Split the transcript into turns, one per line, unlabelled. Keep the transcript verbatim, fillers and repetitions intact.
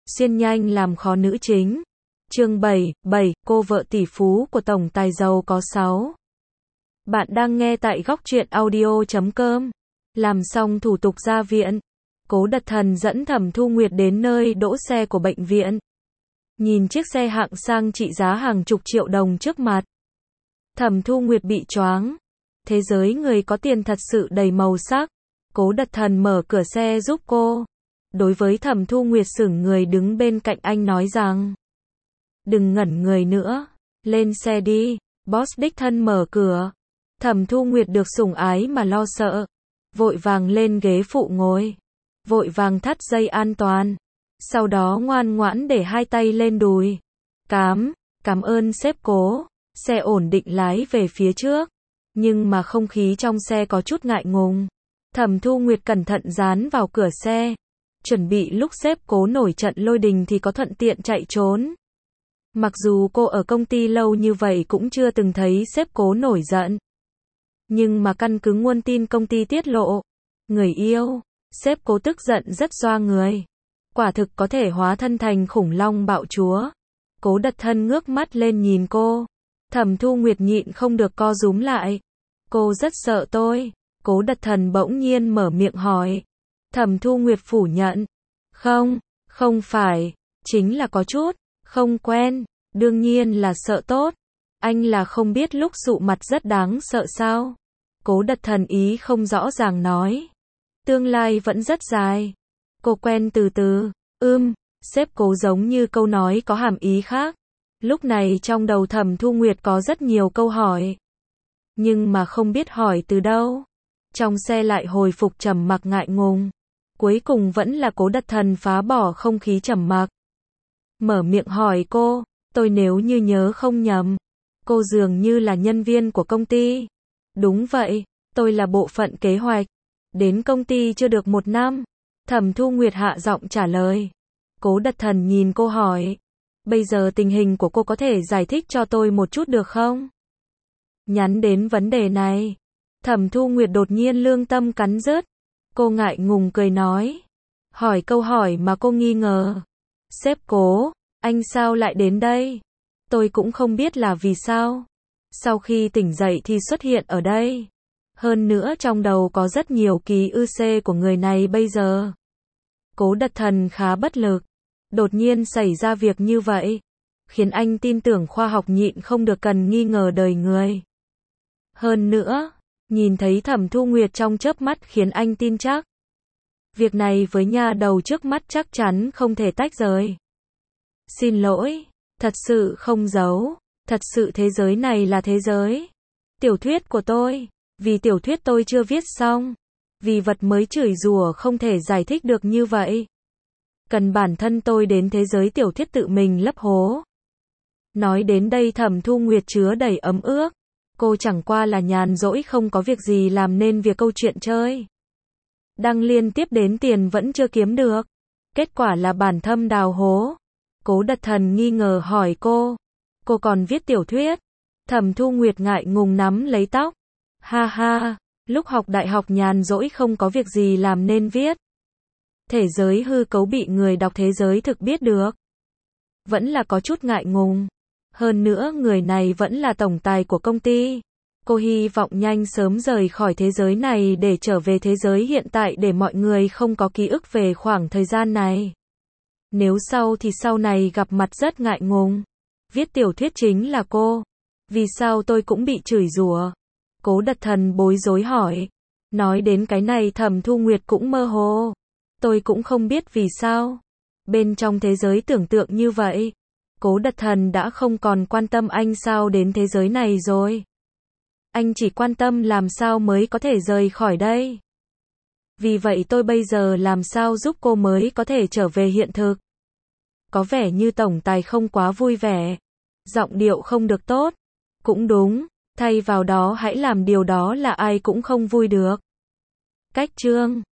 Xuyên nhanh làm khó nữ chính. Chương bảy, bảy, cô vợ tỷ phú của tổng tài giàu có sáu. Bạn đang nghe tại góc truyện audio chấm com. Làm xong thủ tục ra viện, Cố Đật Thần dẫn Thẩm Thu Nguyệt đến nơi đỗ xe của bệnh viện. Nhìn chiếc xe hạng sang trị giá hàng chục triệu đồng trước mặt, Thẩm Thu Nguyệt bị choáng. Thế giới người có tiền thật sự đầy màu sắc. Cố Đật Thần mở cửa xe giúp cô. Đối với Thẩm Thu Nguyệt sững người đứng bên cạnh anh nói rằng: đừng ngẩn người nữa, lên xe đi. Boss đích thân mở cửa. Thẩm Thu Nguyệt được sủng ái mà lo sợ, vội vàng lên ghế phụ ngồi, vội vàng thắt dây an toàn, sau đó ngoan ngoãn để hai tay lên đùi. Cám, cảm ơn sếp Cố. Xe ổn định lái về phía trước, nhưng mà không khí trong xe có chút ngại ngùng. Thẩm Thu Nguyệt cẩn thận dán vào cửa xe, chuẩn bị lúc sếp Cố nổi trận lôi đình thì có thuận tiện chạy trốn. Mặc dù cô ở công ty lâu như vậy cũng chưa từng thấy sếp Cố nổi giận, nhưng mà căn cứ nguồn tin công ty tiết lộ, người yêu, sếp Cố tức giận rất doa người. Quả thực có thể hóa thân thành khủng long bạo chúa. Cố Đật Thần ngước mắt lên nhìn cô. Thẩm Thu Nguyệt nhịn không được co rúm lại. Cô rất sợ tôi. Cố Đật Thần bỗng nhiên mở miệng hỏi. Thẩm Thu Nguyệt phủ nhận. Không, không phải, chính là có chút không quen, đương nhiên là sợ tốt. Anh là không biết lúc sụ mặt rất đáng sợ sao? Cố Đật Thần ý không rõ ràng nói. Tương lai vẫn rất dài. Cô quen từ từ. Ưm, sếp Cố giống như câu nói có hàm ý khác. Lúc này trong đầu Thẩm Thu Nguyệt có rất nhiều câu hỏi, nhưng mà không biết hỏi từ đâu. Trong xe lại hồi phục trầm mặc ngại ngùng. Cuối cùng vẫn là Cố Đật Thần phá bỏ không khí trầm mặc, mở miệng hỏi cô. Tôi nếu như nhớ không nhầm, cô dường như là nhân viên của công ty. Đúng vậy, tôi là bộ phận kế hoạch. Đến công ty chưa được một năm. Thẩm Thu Nguyệt hạ giọng trả lời. Cố Đật Thần nhìn cô hỏi. Bây giờ tình hình của cô có thể giải thích cho tôi một chút được không? Nhắn đến vấn đề này, Thẩm Thu Nguyệt đột nhiên lương tâm cắn rứt. Cô ngại ngùng cười nói. Hỏi câu hỏi mà cô nghi ngờ. Sếp Cố, anh sao lại đến đây? Tôi cũng không biết là vì sao. Sau khi tỉnh dậy thì xuất hiện ở đây. Hơn nữa trong đầu có rất nhiều ký ức của người này bây giờ. Cố Đật Thần khá bất lực. Đột nhiên xảy ra việc như vậy, khiến anh tin tưởng khoa học nhịn không được cần nghi ngờ đời người. Hơn nữa, nhìn thấy Thẩm Thu Nguyệt trong chớp mắt khiến anh tin chắc. Việc này với nha đầu trước mắt chắc chắn không thể tách rời. Xin lỗi, thật sự không giấu, thật sự thế giới này là thế giới tiểu thuyết của tôi, vì tiểu thuyết tôi chưa viết xong, vì vật mới chửi rủa không thể giải thích được như vậy. Cần bản thân tôi đến thế giới tiểu thuyết tự mình lấp hố. Nói đến đây Thẩm Thu Nguyệt chứa đầy ấm ức. Cô chẳng qua là nhàn rỗi không có việc gì làm nên việc câu chuyện chơi. Đăng liên tiếp đến tiền vẫn chưa kiếm được. Kết quả là bản thâm đào hố. Cố Đật Thần nghi ngờ hỏi cô. Cô còn viết tiểu thuyết? Thẩm Thu Nguyệt ngại ngùng nắm lấy tóc. Ha ha, lúc học đại học nhàn rỗi không có việc gì làm nên viết. Thế giới hư cấu bị người đọc thế giới thực biết được. Vẫn là có chút ngại ngùng. Hơn nữa người này vẫn là tổng tài của công ty. Cô hy vọng nhanh sớm rời khỏi thế giới này để trở về thế giới hiện tại để mọi người không có ký ức về khoảng thời gian này. Nếu sau thì sau này gặp mặt rất ngại ngùng. Viết tiểu thuyết chính là cô. Vì sao tôi cũng bị chửi rủa? Cố Đật Thần bối rối hỏi. Nói đến cái này Thẩm Thu Nguyệt cũng mơ hồ. Tôi cũng không biết vì sao. Bên trong thế giới tưởng tượng như vậy, Cố Đật Thần đã không còn quan tâm anh sao đến thế giới này rồi. Anh chỉ quan tâm làm sao mới có thể rời khỏi đây. Vì vậy tôi bây giờ làm sao giúp cô mới có thể trở về hiện thực. Có vẻ như tổng tài không quá vui vẻ. Giọng điệu không được tốt. Cũng đúng, thay vào đó hãy làm điều đó là ai cũng không vui được. Cách chương